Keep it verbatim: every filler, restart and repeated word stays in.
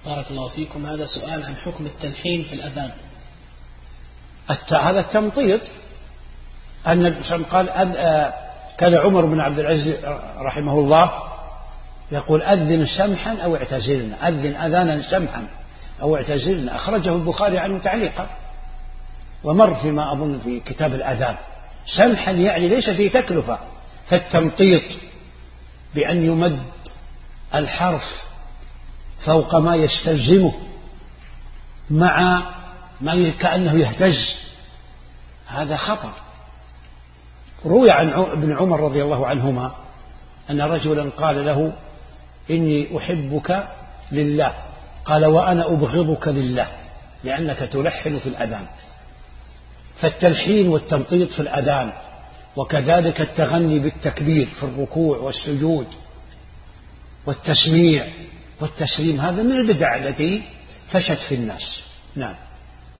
بارك الله فيكم. هذا سؤال عن حكم التلحين في الأذان. هذا التمطيط. أن قال كان عمر بن عبد العزيز رحمه الله يقول أذن سمحا أو اعتزلنا، أذن أذانا سمحا أو اعتزلنا. أخرجه البخاري عنه تعليقا ومر فيما أظن في كتاب الأذان. سمحا يعني ليس فيه تكلفة، فالتمطيط بأن يمد الحرف فوق ما يستلزمه مع ما كأنه يهتز، هذا خطر. روي عن ابن عمر رضي الله عنهما أن رجلا قال له إني أحبك لله، قال وأنا أبغضك لله لأنك تلحن في الأذان. فالتلحين والتمطيط في الأذان وكذلك التغني بالتكبير في الركوع والسجود والتسميع والتسليم هذا من البدع التي فشت في الناس. نعم.